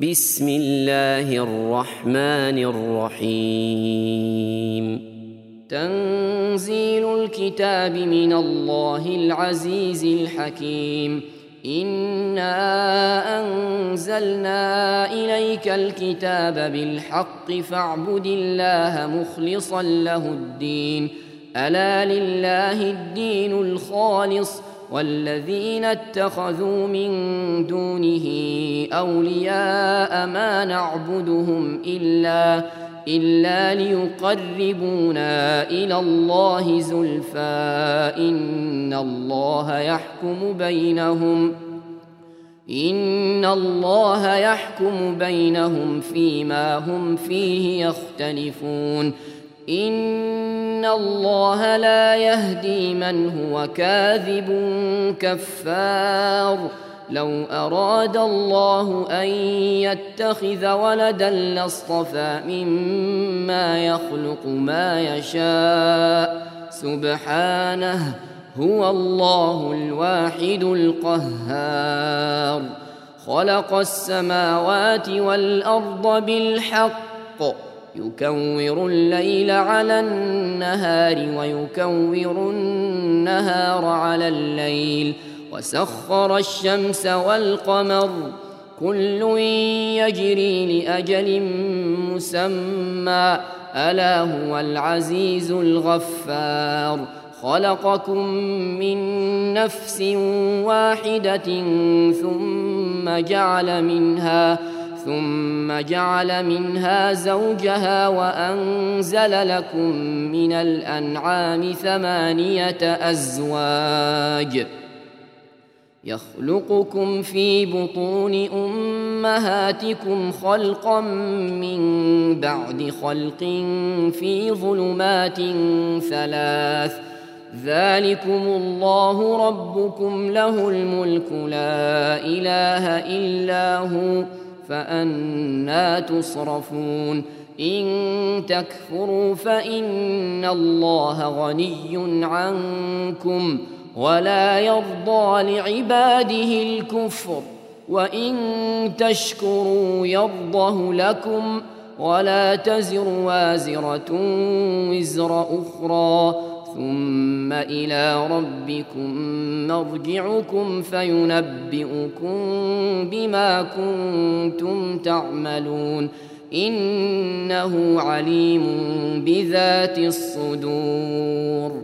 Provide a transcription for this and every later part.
بسم الله الرحمن الرحيم. تنزيل الكتاب من الله العزيز الحكيم. إنا أنزلنا إليك الكتاب بالحق فاعبد الله مخلصا له الدين. ألا لله الدين الخالص والذين اتخذوا من دونه أولياء ما نعبدهم إلا ليقربونا إلى الله زلفى إن الله يحكم بينهم فيما هم فيه يختلفون. إن الله لا يهدي من هو كاذب كفار. لو أراد الله أن يتخذ ولدا لاصطفى مما يخلق ما يشاء سبحانه هو الله الواحد القهار. خلق السماوات والأرض بالحق يكور الليل على النهار ويكور النهار على الليل وسخر الشمس والقمر كل يجري لأجل مسمى ألا هو العزيز الغفار. خلقكم من نفس واحدة ثم جعل منها زوجها وأنزل لكم من الأنعام 8 أزواج يخلقكم في بطون أمهاتكم خلقا من بعد خلق في ظلمات 3 ذلكم الله ربكم له الملك لا إله إلا هو فأنى تصرفون. إن تكفروا فإن الله غني عنكم ولا يرضى لعباده الكفر وإن تشكروا يرضه لكم ولا تزر وازرة وزر أخرى ثم إلى ربكم مرجعكم فينبئكم بما كنتم تعملون إنه عليم بذات الصدور.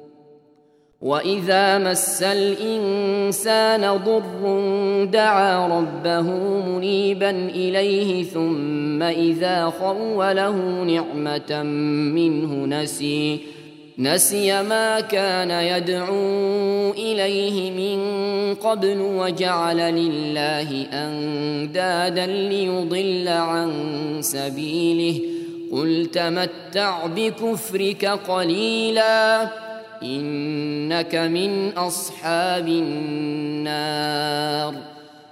وإذا مس الإنسان ضر دعا ربه منيبا إليه ثم إذا خوله نعمة منه نسي ما كان يدعو إليه من قبل وجعل لله أندادا ليضل عن سبيله قل تمتع بكفرك قليلا إنك من أصحاب النار.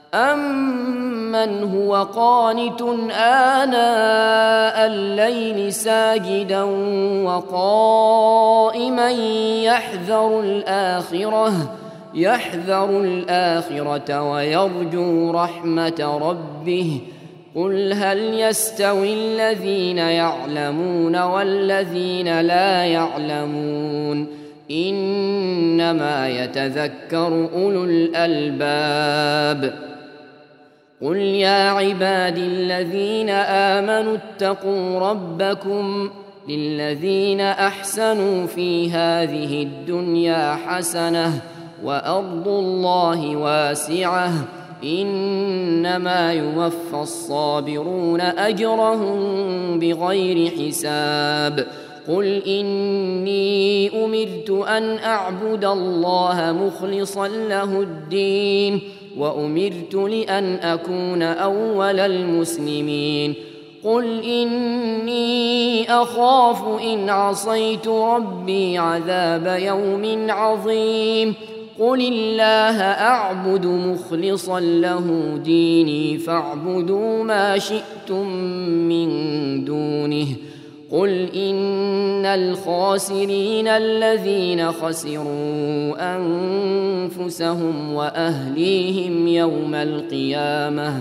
أمن هو قانت آناء الليل ساجدا وقائما يحذر الآخرة ويرجو رحمة ربه قل هل يستوي الذين يعلمون والذين لا يعلمون إنما يتذكر أولو الألباب. قل يا عبادي الذين آمنوا اتقوا ربكم للذين أحسنوا في هذه الدنيا حسنة وأرض الله واسعة إنما يوفى الصابرون أجرهم بغير حساب. قل إني أمرت أن أعبد الله مخلصا له الدين وأمرت لأن أكون أول المسلمين. قل إني أخاف إن عصيت ربي عذاب يوم عظيم. قل الله أعبد مخلصا له ديني فاعبدوا ما شئتم من دونه. قل إن الخاسرين الذين خسروا أنفسهم وأهليهم يوم القيامة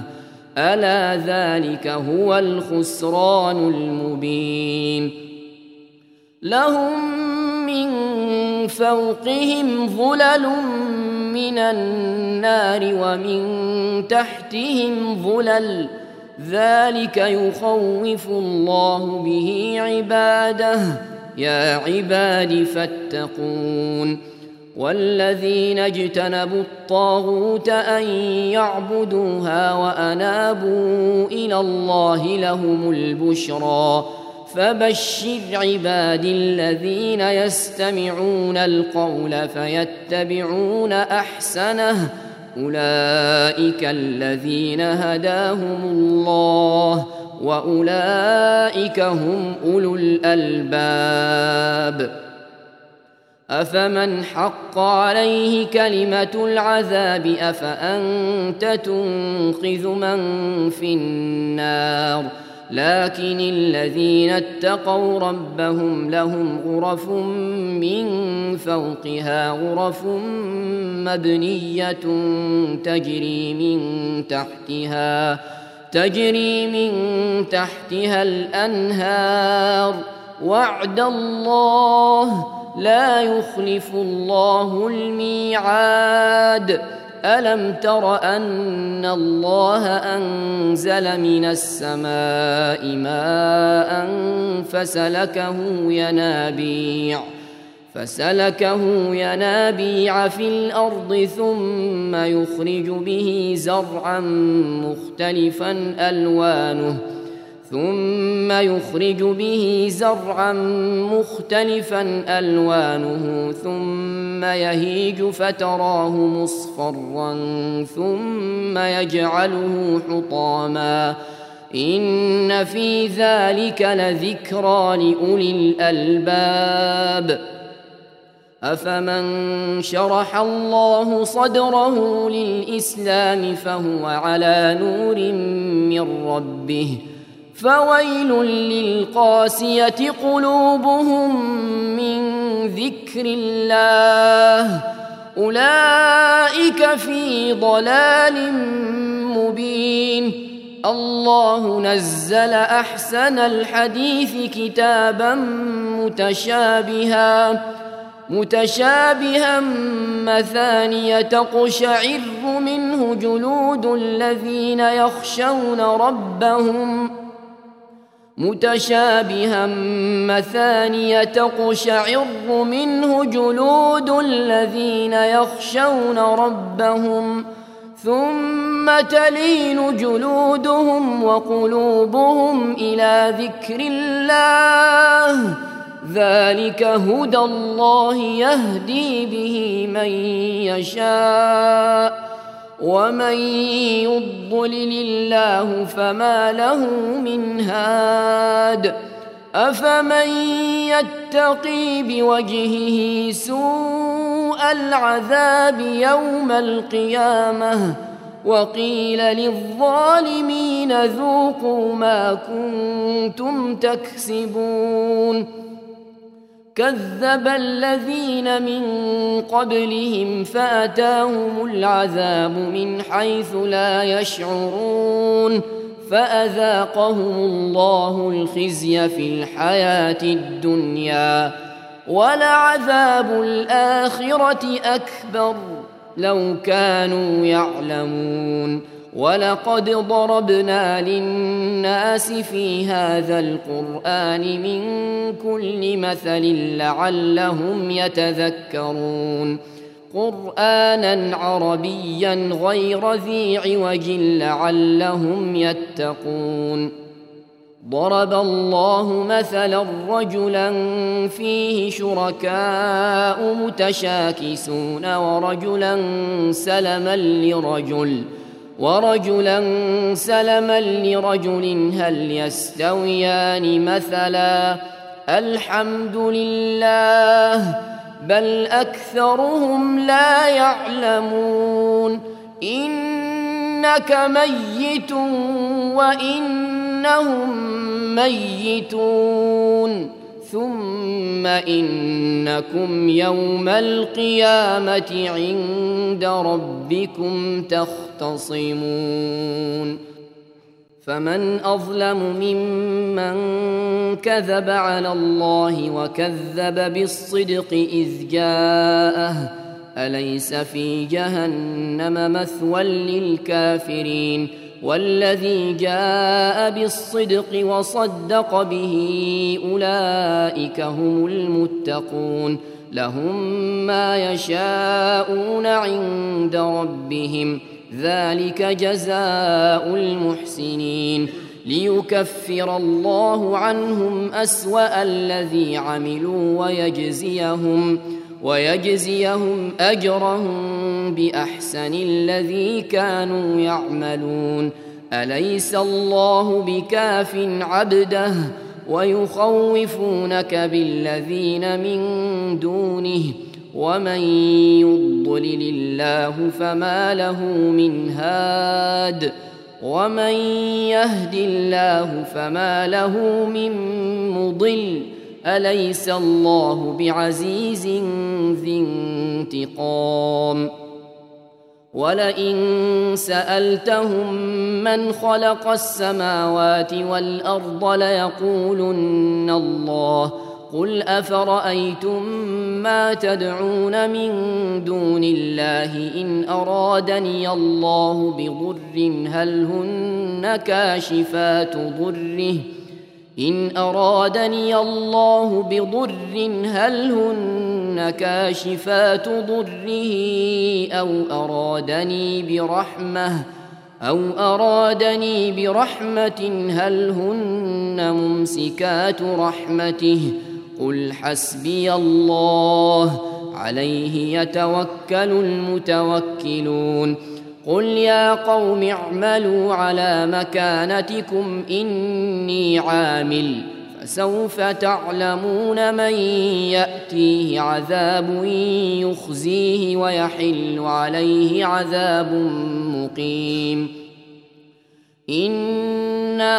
ألا ذلك هو الخسران المبين. لهم من فوقهم ظلل من النار ومن تحتهم ظلل، ذلك يخوف الله به عباده، يا عباد فاتقون. والذين اجتنبوا الطاغوت أن يعبدوها وأنابوا إلى الله لهم البشرى، فبشر عبادي الذين يستمعون القول فيتبعون أحسنه، أولئك الذين هداهم الله وأولئك هم أولو الألباب. أفمن حق عليه كلمة العذاب أفأنت تنقذ من في النار؟ لكن الذين اتقوا ربهم لهم غرف من فوقها غرف مبنية تجري من تحتها الأنهار، وعد الله لا يخلف الله الميعاد. ألم تر أن الله أنزل من السماء ماء فسلكه ينابيع في الأرض ثم يخرج به زرعا مختلفا ألوانه ثم يهيج فتراه مصفرا ثم يجعله حطاما، إن في ذلك لذكرى لأولي الألباب. أفمن شرح الله صدره للإسلام فهو على نور من ربه، فويل للقاسية قلوبهم من ذكر الله، أولئك في ضلال مبين. الله نزل أحسن الحديث كتابا متشابها مثانية تقشعر منه جلود الذين يخشون ربهم ثم تلين جلودهم وقلوبهم إلى ذكر الله، ذلك هدى الله يهدي به من يشاء، ومن يضلل الله فما له من هاد. أفمن يتقي بوجهه سوء العذاب يوم القيامة وقيل للظالمين ذوقوا ما كنتم تكسبون. كذب الذين من قبلهم فأتاهم العذاب من حيث لا يشعرون، فأذاقهم الله الخزي في الحياة الدنيا، ولعذاب الآخرة أكبر لو كانوا يعلمون. ولقد ضربنا للناس في هذا القرآن من كل مثل لعلهم يتذكرون، قرآنا عربيا غير ذي عوج لعلهم يتقون. ضرب الله مثلا رجلا فيه شركاء متشاكسون ورجلا سلما لرجل هل يستويان مثلا؟ الحمد لله بل أكثرهم لا يعلمون. إنك ميت وإنهم ميتون، ثم إنكم يوم القيامة عند ربكم تختصمون. فمن أظلم ممن كذب على الله وكذب بالصدق إذ جاءه أليس في جهنم مثوى للكافرين والذي جاء بالصدق وصدق به أولئك هم المتقون لهم ما يشاءون عند ربهم ذلك جزاء المحسنين ليكفر الله عنهم أسوأ الذي عملوا ويجزيهم أجرهم بأحسن الذي كانوا يعملون أليس الله بكاف عبده ويخوفونك بالذين من دونه ومن يضلل الله فما له من هاد ومن يهد الله فما له من مضل أليس الله بعزيز ذي انتقام ولئن سألتهم من خلق السماوات والأرض ليقولن الله قل أفرأيتم ما تدعون من دون الله إن أرادني الله بضر هل هن كاشفات ضره أو أرادني برحمة هل هن ممسكات رحمته قل حسبي الله عليه يتوكل المتوكلون قل يا قوم اعملوا على مكانتكم إني عامل فسوف تعلمون من يأتيه عذاب يخزيه ويحل عليه عذاب مقيم إنا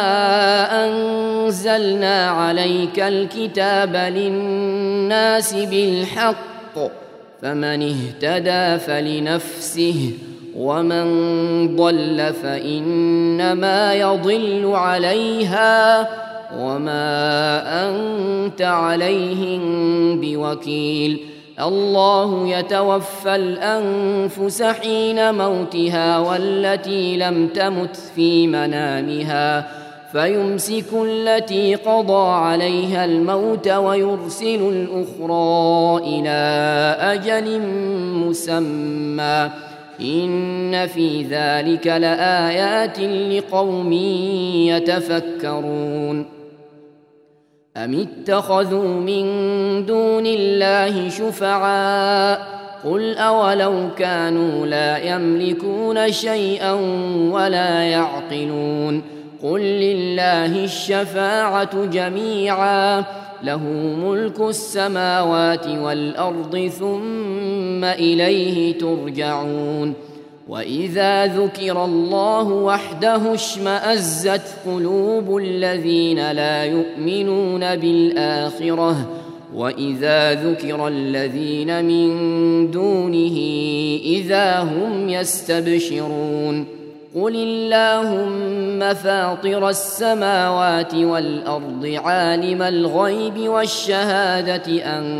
أنزلنا عليك الكتاب للناس بالحق فمن اهتدى فلنفسه ومن ضل فإنما يضل عليها وما أنت عليهم بوكيل الله يتوفى الأنفس حين موتها والتي لم تمت في منامها فيمسك التي قضى عليها الموت ويرسل الأخرى إلى أجل مسمى إن في ذلك لآيات لقوم يتفكرون أم اتخذوا من دون الله شفعاء قل أولو كانوا لا يملكون شيئا ولا يعقلون قل لله الشفاعة جميعا له ملك السماوات والأرض ثم إليه ترجعون وإذا ذكر الله وحده اشمأزت قلوب الذين لا يؤمنون بالآخرة وإذا ذكر الذين من دونه إذا هم يستبشرون قل اللهم فاطر السماوات والأرض عالم الغيب والشهادة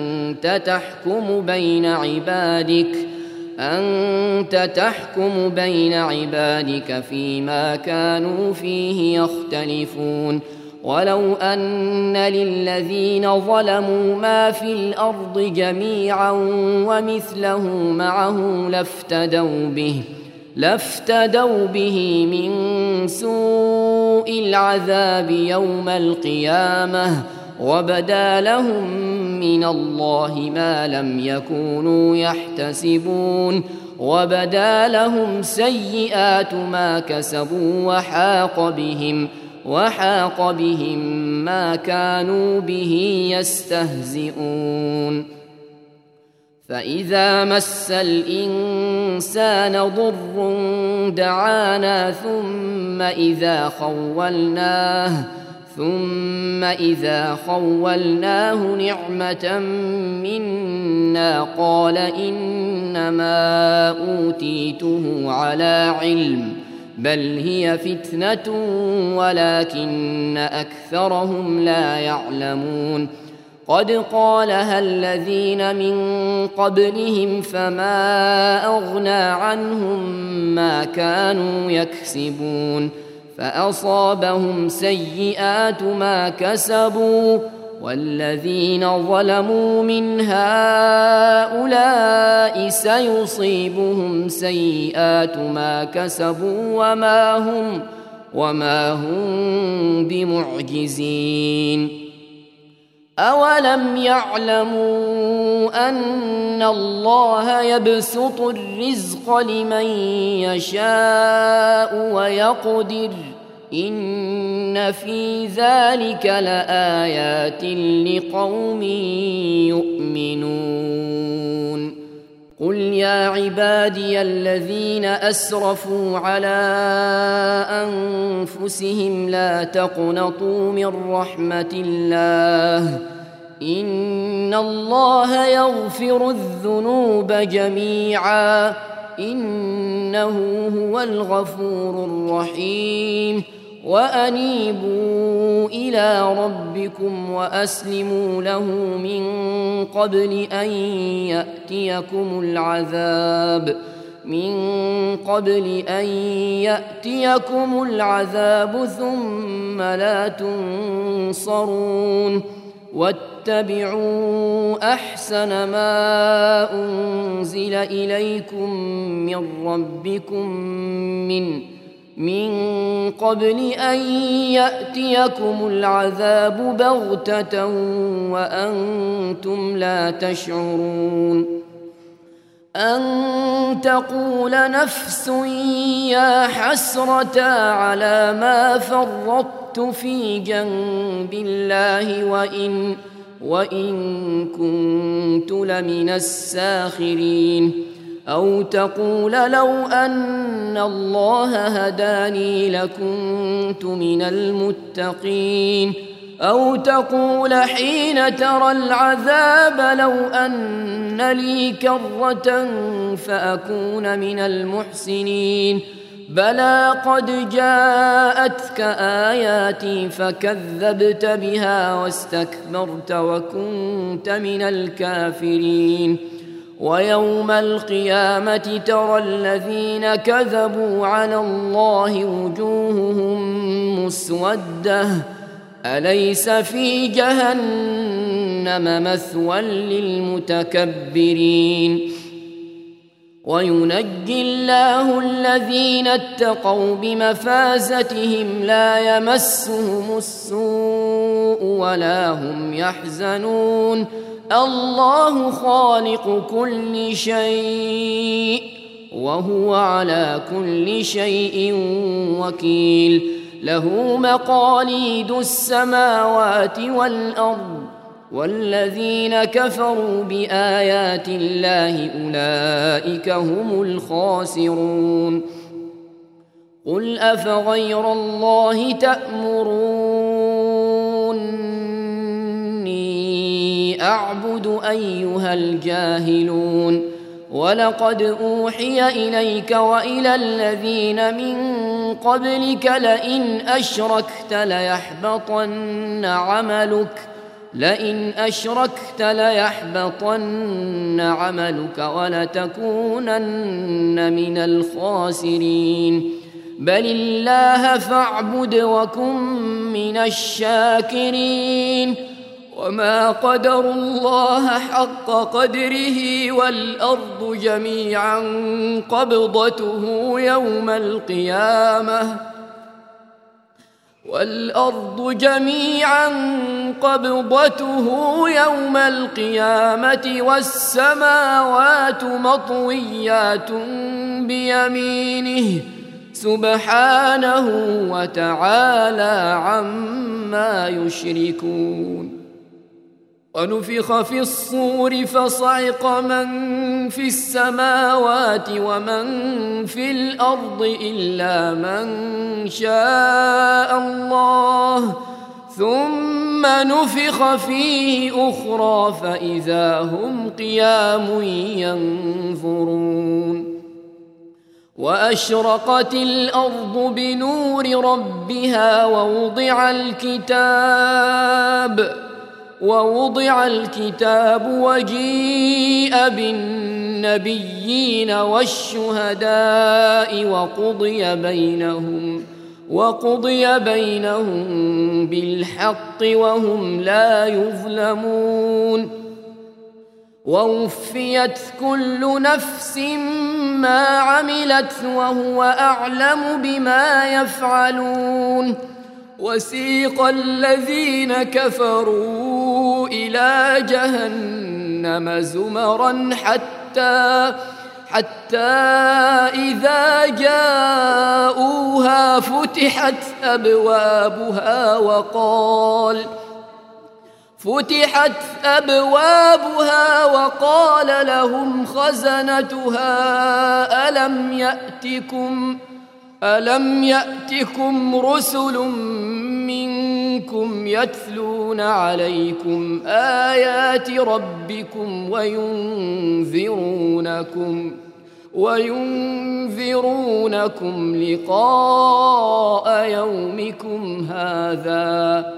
أنت تحكم بين عبادك فيما كانوا فيه يختلفون ولو أن للذين ظلموا ما في الأرض جميعا ومثله معه لافتدوا به من سوء العذاب يوم القيامة وبدا لهم من الله ما لم يكونوا يحتسبون وبدا لهم سيئات ما كسبوا وحاق بهم ما كانوا به يستهزئون فإذا مس الإنسان ضر دعانا ثم إذا خولناه نعمة منا قال إنما أوتيته على علم بل هي فتنة ولكن أكثرهم لا يعلمون قد قالها الذين من قبلهم فما أغنى عنهم ما كانوا يكسبون فأصابهم سيئات ما كسبوا والذين ظلموا من هؤلاء سيصيبهم سيئات ما كسبوا وما هم بمعجزين أولم يعلموا أن الله يبسط الرزق لمن يشاء ويقدر إن في ذلك لآيات لقوم يؤمنون قل يا عبادي الذين أسرفوا على أنفسهم لا تقنطوا من رحمة الله إن الله يغفر الذنوب جميعا إنه هو الغفور الرحيم وأنيبوا إلى ربكم وأسلموا له من قبل أن يأتيكم العذاب ثم لا تنصرون واتبعوا أحسن ما أنزل إليكم من ربكم من قبل أن يأتيكم العذاب بغتة وأنتم لا تشعرون أن تقول نفس يا حسرة على ما فرطت في جنب الله وإن كنت لمن الساخرين أو تقول لو أن الله هداني لكنت من المتقين أو تقول حين ترى العذاب لو أن لي كرة فأكون من المحسنين بلى قد جاءتك آياتي فكذبت بها واستكبرت وكنت من الكافرين ويوم القيامة ترى الذين كذبوا على الله وجوههم مسودة أليس في جهنم مثوى للمتكبرين وينجي الله الذين اتقوا بمفازتهم لا يمسهم السوء ولا هم يحزنون الله خالق كل شيء وهو على كل شيء وكيل له مقاليد السماوات والأرض والذين كفروا بآيات الله أولئك هم الخاسرون قل أفغير الله تأمروني أعبد أيها الجاهلون ولقد أوحي إليك وإلى الذين من قبلك لئن أشركت ليحبطن عملك ولتكونن من الخاسرين بل الله فاعبد وكن من الشاكرين وما قدروا الله حق قدره والأرض جميعا قبضته يوم القيامة والسماوات مطويات بيمينه سبحانه وتعالى عما يشركون ونفخ في الصور فصعق من في السماوات ومن في الأرض إلا من شاء الله ثم نفخ فيه أخرى فإذا هم قيام ينظرون وأشرقت الأرض بنور ربها ووضع الكتاب وجيء بالنبيين والشهداء وقضي بينهم بالحق وهم لا يظلمون ووفيت كل نفس ما عملت وهو أعلم بما يفعلون وسيق الذين كفروا إلى جهنم زمرا حتى إذا جاءوها فتحت أبوابها وقال لهم خزنتها ألم يأتكم رسل منكم يتلون عليكم آيات ربكم وينذرونكم لقاء يومكم هذا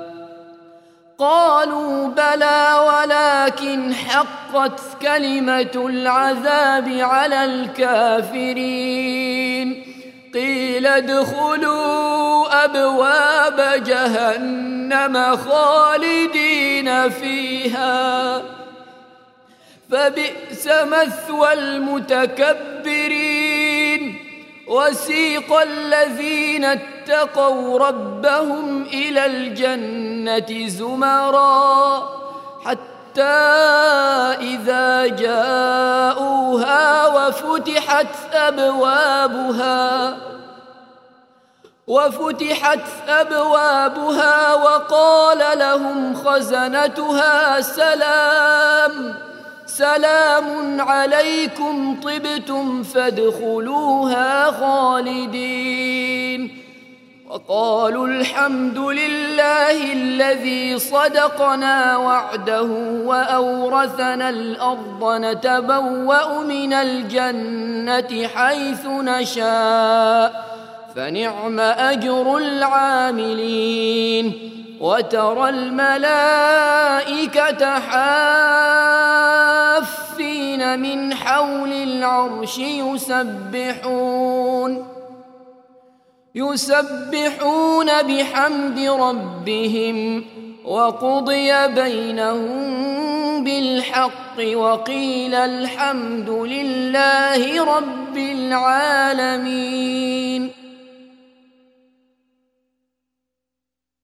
قالوا بلى ولكن حقت كلمة العذاب على الكافرين قيل ادخلوا أبواب جهنم خالدين فيها فبئس مثوى المتكبرين وسيق الذين اتقوا ربهم إلى الجنة زمرا حتى إذا جاءوها وفتحت أبوابها وقال لهم خزنتها سلام عليكم طبتم فادخلوها خالدين وقالوا الحمد لله الذي صدقنا وعده وأورثنا الأرض نتبوأ من الجنة حيث نشاء فنعم أجر العاملين وترى الملائكة حافين من حول العرش يسبحون بحمد ربهم وقضي بينهم بالحق وقيل الحمد لله رب العالمين.